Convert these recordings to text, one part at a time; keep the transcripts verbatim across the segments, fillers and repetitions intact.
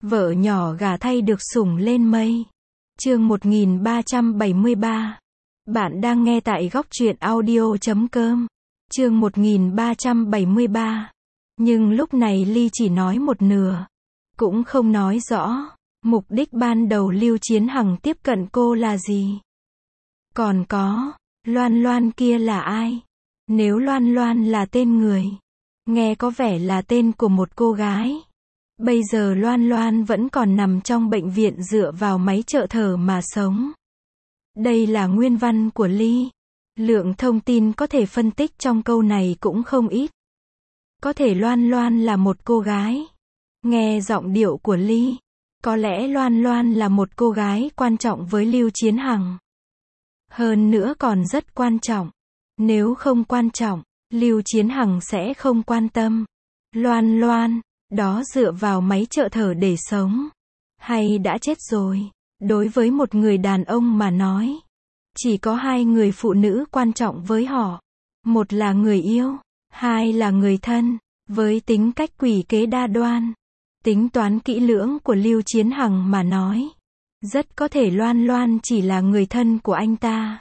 Vợ nhỏ gả thay được sủng lên mây. Chương một nghìn ba trăm bảy mươi ba. Bạn đang nghe tại góc truyện audio chấm com. Chương một nghìn ba trăm bảy mươi ba. Nhưng lúc này Ly chỉ nói một nửa. Cũng không nói rõ, mục đích ban đầu Lưu Chiến Hằng tiếp cận cô là gì. Còn có, Loan Loan kia là ai? Nếu Loan Loan là tên người, nghe có vẻ là tên của một cô gái. Bây giờ Loan Loan vẫn còn nằm trong bệnh viện dựa vào máy trợ thở mà sống. Đây là nguyên văn của Ly. Lượng thông tin có thể phân tích trong câu này cũng không ít. Có thể Loan Loan là một cô gái. Nghe giọng điệu của Ly, có lẽ Loan Loan là một cô gái quan trọng với Lưu Chiến Hằng. Hơn nữa còn rất quan trọng. Nếu không quan trọng, Lưu Chiến Hằng sẽ không quan tâm. Loan Loan, đó dựa vào máy trợ thở để sống, hay đã chết rồi. Đối với một người đàn ông mà nói, chỉ có hai người phụ nữ quan trọng với họ. Một là người yêu, hai là người thân. Với tính cách quỷ kế đa đoan, tính toán kỹ lưỡng của Lưu Chiến Hằng mà nói, rất có thể Loan Loan chỉ là người thân của anh ta.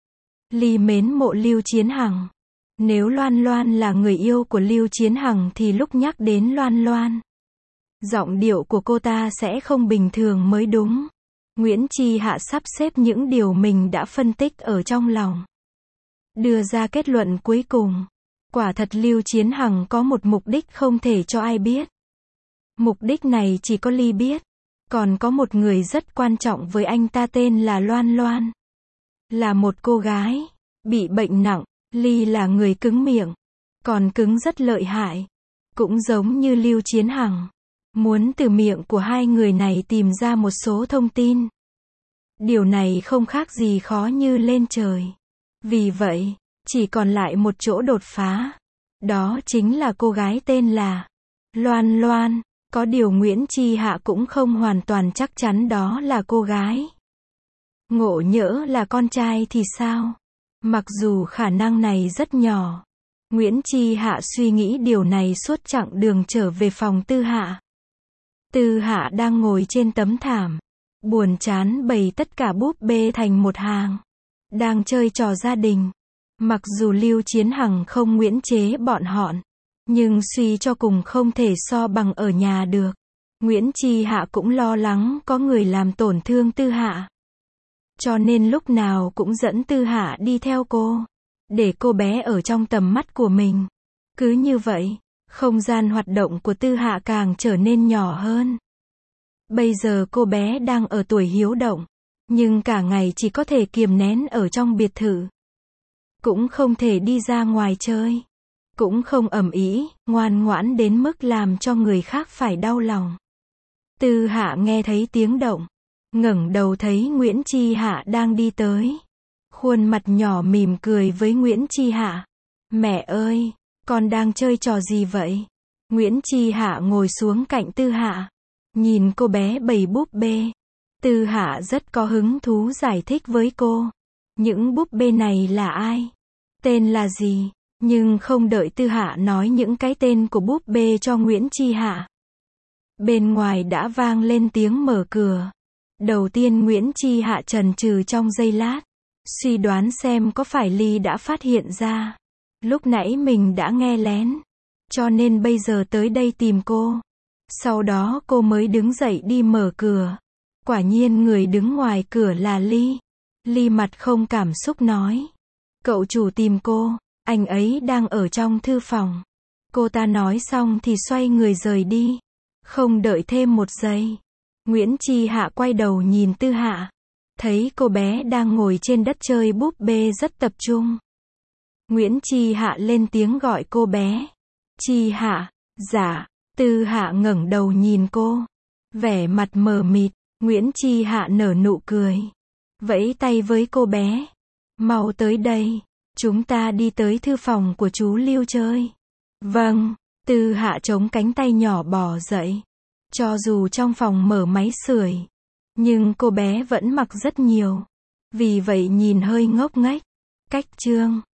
Ly mến mộ Lưu Chiến Hằng. Nếu Loan Loan là người yêu của Lưu Chiến Hằng thì lúc nhắc đến Loan Loan, giọng điệu của cô ta sẽ không bình thường mới đúng. Nguyễn Chi Hạ sắp xếp những điều mình đã phân tích ở trong lòng, đưa ra kết luận cuối cùng. Quả thật Lưu Chiến Hằng có một mục đích không thể cho ai biết. Mục đích này chỉ có Ly biết. Còn có một người rất quan trọng với anh ta tên là Loan Loan. Là một cô gái, bị bệnh nặng. Ly là người cứng miệng. Còn cứng rất lợi hại. Cũng giống như Lưu Chiến Hằng. Muốn từ miệng của hai người này tìm ra một số thông tin. Điều này không khác gì khó như lên trời. Vì vậy, chỉ còn lại một chỗ đột phá. Đó chính là cô gái tên là Loan Loan. Có điều Nguyễn Chi Hạ cũng không hoàn toàn chắc chắn đó là cô gái. Ngộ nhỡ là con trai thì sao? Mặc dù khả năng này rất nhỏ. Nguyễn Chi Hạ suy nghĩ điều này suốt chặng đường trở về phòng Tư Hạ. Tư Hạ đang ngồi trên tấm thảm, buồn chán bày tất cả búp bê thành một hàng. Đang chơi trò gia đình. Mặc dù Lưu Chiến Hằng không nguyễn chế bọn họ, nhưng suy cho cùng không thể so bằng ở nhà được. Nguyễn Chi Hạ cũng lo lắng có người làm tổn thương Tư Hạ. Cho nên lúc nào cũng dẫn Tư Hạ đi theo cô, để cô bé ở trong tầm mắt của mình. Cứ như vậy, không gian hoạt động của Tư Hạ càng trở nên nhỏ hơn. Bây giờ cô bé đang ở tuổi hiếu động, nhưng cả ngày chỉ có thể kiềm nén ở trong biệt thự. Cũng không thể đi ra ngoài chơi. Cũng không ầm ĩ, ngoan ngoãn đến mức làm cho người khác phải đau lòng. Tư Hạ nghe thấy tiếng động, ngẩng đầu thấy Nguyễn Chi Hạ đang đi tới. Khuôn mặt nhỏ mỉm cười với Nguyễn Chi Hạ. Mẹ ơi, con đang chơi trò gì vậy? Nguyễn Chi Hạ ngồi xuống cạnh Tư Hạ, nhìn cô bé bày búp bê. Tư Hạ rất có hứng thú giải thích với cô. Những búp bê này là ai? Tên là gì? Nhưng không đợi Tư Hạ nói những cái tên của búp bê cho Nguyễn Chi Hạ, bên ngoài đã vang lên tiếng mở cửa. Đầu tiên Nguyễn Chi Hạ chần chừ trong giây lát, suy đoán xem có phải Ly đã phát hiện ra. Lúc nãy mình đã nghe lén, cho nên bây giờ tới đây tìm cô. Sau đó cô mới đứng dậy đi mở cửa. Quả nhiên người đứng ngoài cửa là Ly. Ly mặt không cảm xúc nói. Cậu chủ tìm cô, anh ấy đang ở trong thư phòng. Cô ta nói xong thì xoay người rời đi. Không đợi thêm một giây, Nguyễn Chi Hạ quay đầu nhìn Tư Hạ. Thấy cô bé đang ngồi trên đất chơi búp bê rất tập trung. Nguyễn Chi Hạ lên tiếng gọi cô bé. Chi Hạ, dạ. Tư Hạ ngẩng đầu nhìn cô, vẻ mặt mờ mịt. Nguyễn Chi Hạ nở nụ cười, vẫy tay với cô bé. Mau tới đây, chúng ta đi tới thư phòng của chú Lưu chơi. Vâng. Tư Hạ chống cánh tay nhỏ bò dậy. Cho dù trong phòng mở máy sưởi, nhưng cô bé vẫn mặc rất nhiều. Vì vậy nhìn hơi ngốc nghếch. Cách chương